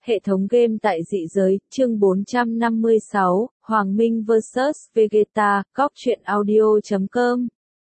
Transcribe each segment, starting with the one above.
Hệ thống game tại dị giới, chương 456, Hoàng Minh vs Vegeta, Góc truyện audio.com.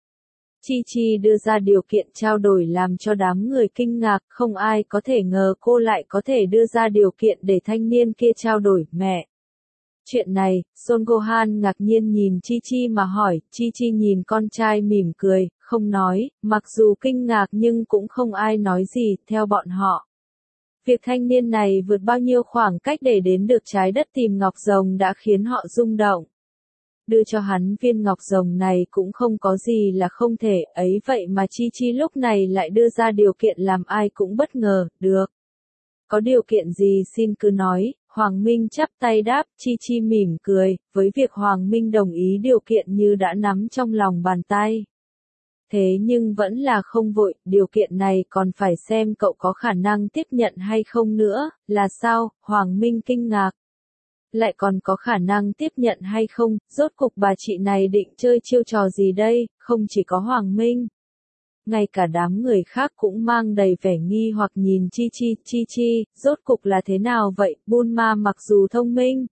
Chi Chi đưa ra điều kiện trao đổi làm cho đám người kinh ngạc, không ai có thể ngờ cô lại có thể đưa ra điều kiện để thanh niên kia trao đổi, mẹ. Chuyện này, Son Gohan ngạc nhiên nhìn Chi Chi mà hỏi, Chi Chi nhìn con trai mỉm cười, không nói, mặc dù kinh ngạc nhưng cũng không ai nói gì, theo bọn họ. Việc thanh niên này vượt bao nhiêu khoảng cách để đến được trái đất tìm ngọc rồng đã khiến họ rung động. Đưa cho hắn viên ngọc rồng này cũng không có gì là không thể, ấy vậy mà Chi Chi lúc này lại đưa ra điều kiện làm ai cũng bất ngờ, được. Có điều kiện gì xin cứ nói, Hoàng Minh chắp tay đáp, Chi Chi mỉm cười, với việc Hoàng Minh đồng ý điều kiện như đã nắm trong lòng bàn tay. Thế nhưng vẫn là không vội, điều kiện này còn phải xem cậu có khả năng tiếp nhận hay không nữa, là sao, Hoàng Minh kinh ngạc. Lại còn có khả năng tiếp nhận hay không, rốt cục bà chị này định chơi chiêu trò gì đây, không chỉ có Hoàng Minh. Ngay cả đám người khác cũng mang đầy vẻ nghi hoặc nhìn Chi Chi, rốt cục là thế nào vậy, Bulma mặc dù thông minh.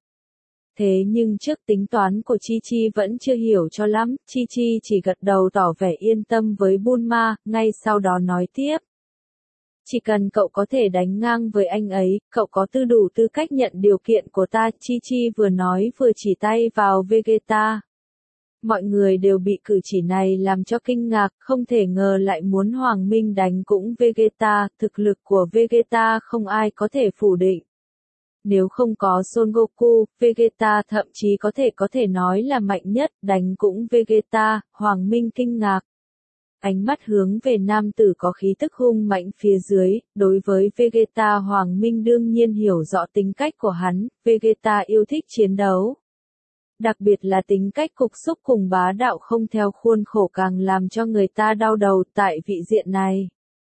Thế nhưng trước tính toán của Chi Chi vẫn chưa hiểu cho lắm, Chi Chi chỉ gật đầu tỏ vẻ yên tâm với Bulma, ngay sau đó nói tiếp. Chỉ cần cậu có thể đánh ngang với anh ấy, cậu có đủ tư cách nhận điều kiện của ta, Chi Chi vừa nói vừa chỉ tay vào Vegeta. Mọi người đều bị cử chỉ này làm cho kinh ngạc, không thể ngờ lại muốn Hoàng Minh đánh cũng Vegeta, thực lực của Vegeta không ai có thể phủ định. Nếu không có Son Goku, Vegeta thậm chí có thể nói là mạnh nhất, đánh cũng Vegeta, Hoàng Minh kinh ngạc. Ánh mắt hướng về nam tử có khí tức hung mạnh phía dưới, đối với Vegeta Hoàng Minh đương nhiên hiểu rõ tính cách của hắn, Vegeta yêu thích chiến đấu. Đặc biệt là tính cách cục xúc cùng bá đạo không theo khuôn khổ càng làm cho người ta đau đầu tại vị diện này.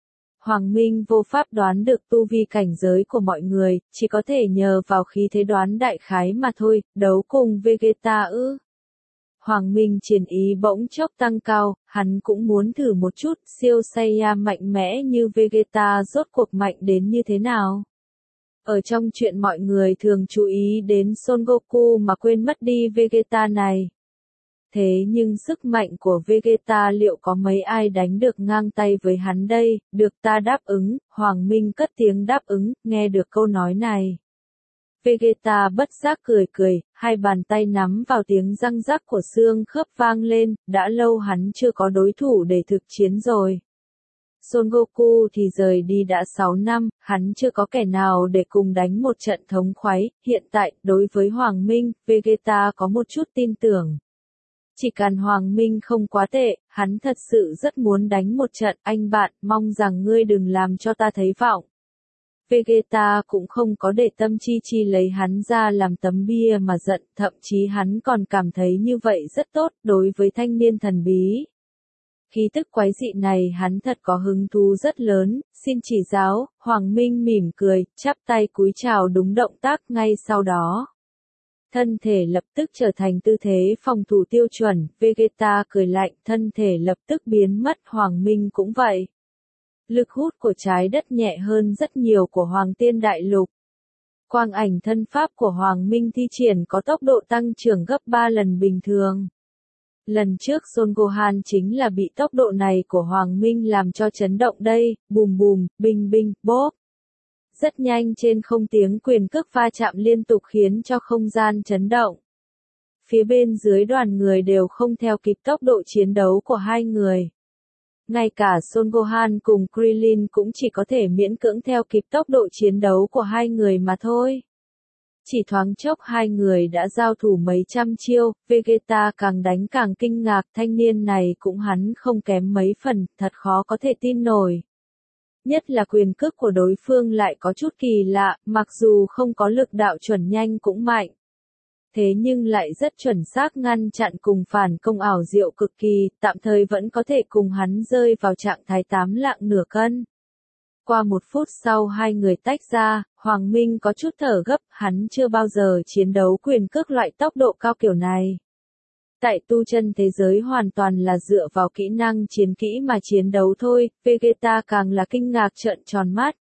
Hoàng Minh vô pháp đoán được tu vi cảnh giới của mọi người, chỉ có thể nhờ vào khí thế đoán đại khái mà thôi, đấu cùng Vegeta ư. Hoàng Minh chiến ý bỗng chốc tăng cao, hắn cũng muốn thử một chút, siêu Saiyan mạnh mẽ như Vegeta rốt cuộc mạnh đến như thế nào. Ở trong chuyện mọi người thường chú ý đến Son Goku mà quên mất đi Vegeta này. Thế nhưng sức mạnh của Vegeta liệu có mấy ai đánh được ngang tay với hắn đây, được ta đáp ứng, Hoàng Minh cất tiếng đáp ứng, nghe được câu nói này. Vegeta bất giác cười, hai bàn tay nắm vào tiếng răng rắc của xương khớp vang lên, đã lâu hắn chưa có đối thủ để thực chiến rồi. Son Goku thì rời đi đã 6 năm, hắn chưa có kẻ nào để cùng đánh một trận thống khoái, hiện tại, đối với Hoàng Minh, Vegeta có một chút tin tưởng. Chỉ cần Hoàng Minh không quá tệ, hắn thật sự rất muốn đánh một trận, anh bạn, mong rằng ngươi đừng làm cho ta thấy vọng. Vegeta cũng không có để tâm Chi Chi lấy hắn ra làm tấm bia mà giận, thậm chí hắn còn cảm thấy như vậy rất tốt, đối với thanh niên thần bí. Khí tức quái dị này hắn thật có hứng thú rất lớn, xin chỉ giáo, Hoàng Minh mỉm cười, chắp tay cúi chào đúng động tác ngay sau đó. Thân thể lập tức trở thành tư thế phòng thủ tiêu chuẩn, Vegeta cười lạnh, thân thể lập tức biến mất, Hoàng Minh cũng vậy. Lực hút của trái đất nhẹ hơn rất nhiều của Hoàng Tiên Đại Lục. Quang ảnh thân pháp của Hoàng Minh thi triển có tốc độ tăng trưởng gấp 3 lần bình thường. Lần trước Son Gohan chính là bị tốc độ này của Hoàng Minh làm cho chấn động đây, bùm, binh, bốp. Rất nhanh trên không tiếng quyền cước va chạm liên tục khiến cho không gian chấn động. Phía bên dưới đoàn người đều không theo kịp tốc độ chiến đấu của hai người. Ngay cả Son Gohan cùng Krillin cũng chỉ có thể miễn cưỡng theo kịp tốc độ chiến đấu của hai người mà thôi. Chỉ thoáng chốc hai người đã giao thủ mấy trăm chiêu, Vegeta càng đánh càng kinh ngạc, thanh niên này cũng hắn không kém mấy phần, thật khó có thể tin nổi. Nhất là quyền cước của đối phương lại có chút kỳ lạ, mặc dù không có lực đạo chuẩn nhanh cũng mạnh. Thế nhưng lại rất chuẩn xác ngăn chặn cùng phản công ảo diệu cực kỳ, tạm thời vẫn có thể cùng hắn rơi vào trạng thái 8 lạng nửa cân. Qua 1 phút sau hai người tách ra, Hoàng Minh có chút thở gấp, hắn chưa bao giờ chiến đấu quyền cước loại tốc độ cao kiểu này. Tại tu chân thế giới hoàn toàn là dựa vào kỹ năng chiến kỹ mà chiến đấu thôi, Vegeta càng là kinh ngạc trợn tròn mắt.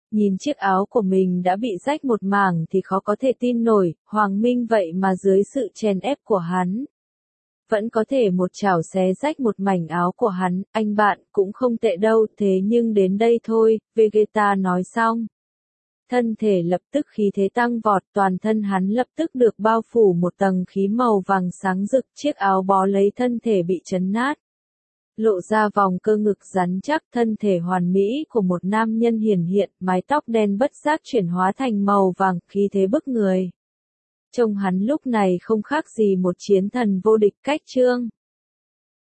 Nhìn chiếc áo của mình đã bị rách một mảng thì khó có thể tin nổi, Hoàng Minh vậy mà dưới sự chèn ép của hắn, vẫn có thể một chảo xé rách một mảnh áo của hắn. Anh bạn cũng không tệ đâu, thế nhưng đến đây thôi, Vegeta nói xong. Thân thể lập tức khí thế tăng vọt, toàn thân hắn lập tức được bao phủ một tầng khí màu vàng sáng rực, chiếc áo bó lấy thân thể bị chấn nát. Lộ ra vòng cơ ngực rắn chắc, thân thể hoàn mỹ của một nam nhân hiển hiện, mái tóc đen bất giác chuyển hóa thành màu vàng, khí thế bức người. Trông hắn lúc này không khác gì một chiến thần vô địch. Cách chương